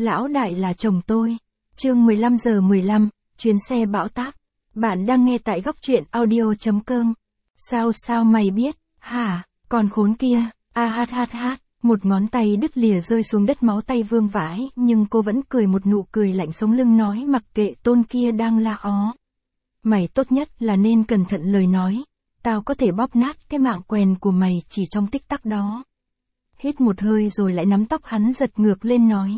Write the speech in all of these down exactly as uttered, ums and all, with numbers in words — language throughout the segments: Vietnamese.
Lão đại là chồng tôi. Chương mười lăm giờ mười lăm, chuyến xe bão táp. Bạn đang nghe tại góc truyện audio.com. Sao sao mày biết, hả, con khốn kia, a hát hát hát, một ngón tay đứt lìa rơi xuống đất máu tay vương vãi, nhưng cô vẫn cười một nụ cười lạnh sống lưng nói mặc kệ tôn kia đang la ó. Mày tốt nhất là nên cẩn thận lời nói, tao có thể bóp nát cái mạng quèn của mày chỉ trong tích tắc đó. Hít một hơi rồi lại nắm tóc hắn giật ngược lên nói.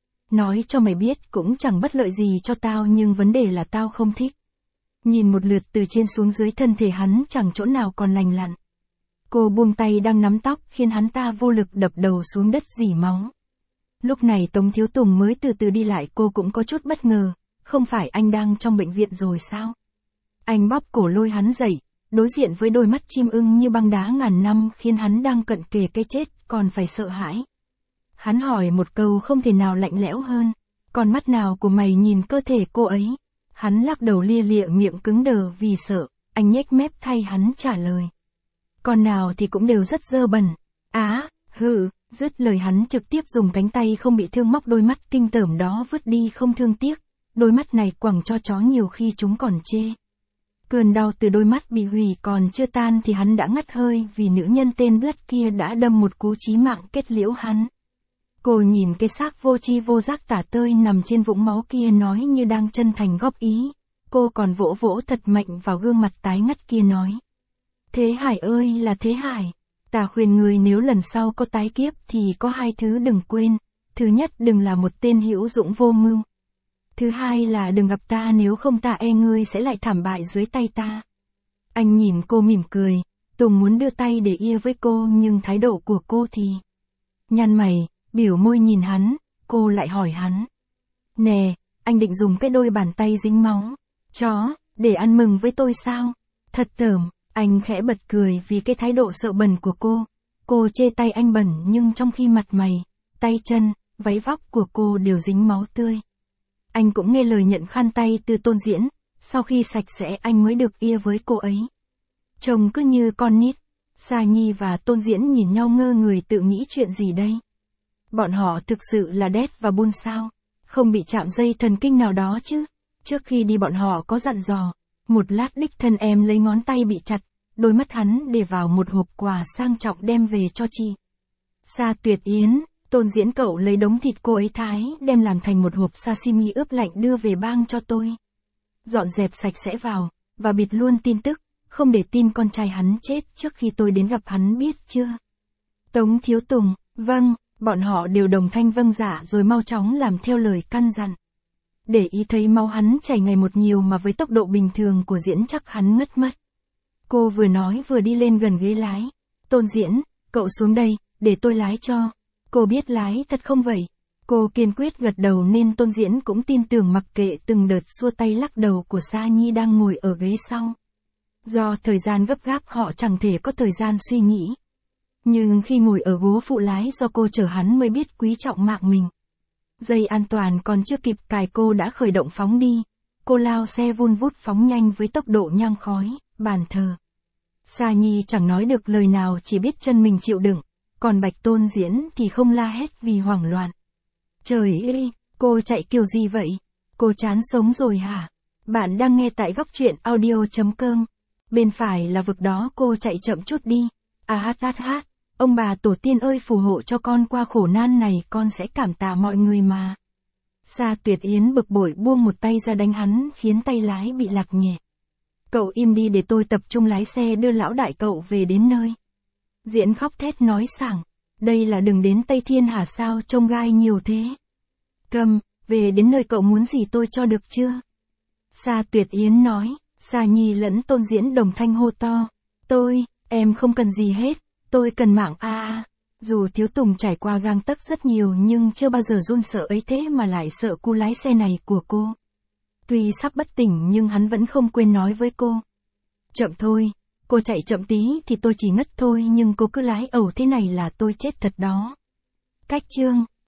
Nói cho mày biết cũng chẳng bất lợi gì cho tao nhưng vấn đề là tao không thích. Nhìn một lượt từ trên xuống dưới thân thể hắn chẳng chỗ nào còn lành lặn. Cô buông tay đang nắm tóc khiến hắn ta vô lực đập đầu xuống đất rỉ máu. Lúc này Tống Thiếu Tùng mới từ từ đi lại, cô cũng có chút bất ngờ, không phải anh đang trong bệnh viện rồi sao? Anh bóp cổ lôi hắn dậy, đối diện với đôi mắt chim ưng như băng đá ngàn năm khiến hắn đang cận kề cái chết còn phải sợ hãi. Hắn hỏi một câu không thể nào lạnh lẽo hơn, con mắt nào của mày nhìn cơ thể cô ấy? Hắn lắc đầu lia lịa miệng cứng đờ vì sợ, anh nhếch mép thay hắn trả lời. Con nào thì cũng đều rất dơ bẩn. Á, hừ, dứt lời hắn trực tiếp dùng cánh tay không bị thương móc đôi mắt kinh tởm đó vứt đi không thương tiếc, đôi mắt này quẳng cho chó nhiều khi chúng còn chê. Cơn đau từ đôi mắt bị hủy còn chưa tan thì hắn đã ngắt hơi vì nữ nhân tên Blood kia đã đâm một cú chí mạng kết liễu hắn. Cô nhìn cái xác vô tri vô giác tả tơi nằm trên vũng máu kia nói như đang chân thành góp ý, cô còn vỗ vỗ thật mạnh vào gương mặt tái ngắt kia nói. Thế Hải ơi là Thế Hải, ta khuyên người nếu lần sau có tái kiếp thì có hai thứ đừng quên, thứ nhất đừng là một tên hữu dụng vô mưu. Thứ hai là đừng gặp ta nếu không ta e ngươi sẽ lại thảm bại dưới tay ta. Anh nhìn cô mỉm cười, Tùng muốn đưa tay để ia với cô nhưng thái độ của cô thì nhăn mày, biểu môi nhìn hắn, cô lại hỏi hắn. Nè, anh định dùng cái đôi bàn tay dính máu, chó, để ăn mừng với tôi sao? Thật tởm, anh khẽ bật cười vì cái thái độ sợ bẩn của cô. Cô chê tay anh bẩn nhưng trong khi mặt mày, tay chân, váy vóc của cô đều dính máu tươi. Anh cũng nghe lời nhận khăn tay từ Tôn Diễn, sau khi sạch sẽ anh mới được ia với cô ấy. Trông cứ như con nít, Sa Nhi và Tôn Diễn nhìn nhau ngơ người tự nghĩ chuyện gì đây? Bọn họ thực sự là đét và buôn sao? Không bị chạm dây thần kinh nào đó chứ? Trước khi đi bọn họ có dặn dò, một lát đích thân em lấy ngón tay bị chặt, đôi mắt hắn để vào một hộp quà sang trọng đem về cho chị. Sa Tuyệt Yến, Tôn Diễn cậu lấy đống thịt cô ấy thái đem làm thành một hộp sashimi ướp lạnh đưa về bang cho tôi. Dọn dẹp sạch sẽ vào, và bịt luôn tin tức, không để tin con trai hắn chết trước khi tôi đến gặp hắn biết chưa? Tống Thiếu Tùng, vâng, bọn họ đều đồng thanh vâng dạ rồi mau chóng làm theo lời căn dặn. Để ý thấy máu hắn chảy ngày một nhiều mà với tốc độ bình thường của Diễn chắc hắn ngất mất. Cô vừa nói vừa đi lên gần ghế lái. Tôn Diễn, cậu xuống đây, để tôi lái cho. Cô biết lái thật không vậy? Cô kiên quyết gật đầu nên Tôn Diễn cũng tin tưởng mặc kệ từng đợt xua tay lắc đầu của Sa Nhi đang ngồi ở ghế sau. Do thời gian gấp gáp họ chẳng thể có thời gian suy nghĩ. Nhưng khi ngồi ở ghế phụ lái do cô chở hắn mới biết quý trọng mạng mình. Dây an toàn còn chưa kịp cài cô đã khởi động phóng đi. Cô lao xe vun vút phóng nhanh với tốc độ nhang khói, bàn thờ. Sa Nhi chẳng nói được lời nào chỉ biết chân mình chịu đựng. Còn Bạch Tôn Diễn thì không la hét vì hoảng loạn. Trời ơi, cô chạy kiểu gì vậy? Cô chán sống rồi hả? Bạn đang nghe tại góc truyện audio.com. Bên phải là vực đó cô chạy chậm chút đi. À hát hát hát, ông bà tổ tiên ơi phù hộ cho con qua khổ nan này con sẽ cảm tạ mọi người mà. Sa Tuyệt Yến bực bội buông một tay ra đánh hắn khiến tay lái bị lạc nhẹ. Cậu im đi để tôi tập trung lái xe đưa lão đại cậu về đến nơi. Diễn khóc thét nói sảng, đây là đường đến Tây Thiên hả sao trông gai nhiều thế? Cầm, về đến nơi cậu muốn gì tôi cho được chưa? Sa Tuyệt Yến nói, Sa Nhi lẫn Tôn Diễn đồng thanh hô to. Tôi, em không cần gì hết, tôi cần mạng a à. Dù Thiếu Tùng trải qua gang tấc rất nhiều nhưng chưa bao giờ run sợ ấy thế mà lại sợ cú lái xe này của cô. Tuy sắp bất tỉnh nhưng hắn vẫn không quên nói với cô. Chậm thôi. Cô chạy chậm tí thì tôi chỉ ngất thôi nhưng cô cứ lái ẩu thế này là tôi chết thật đó. Cách chương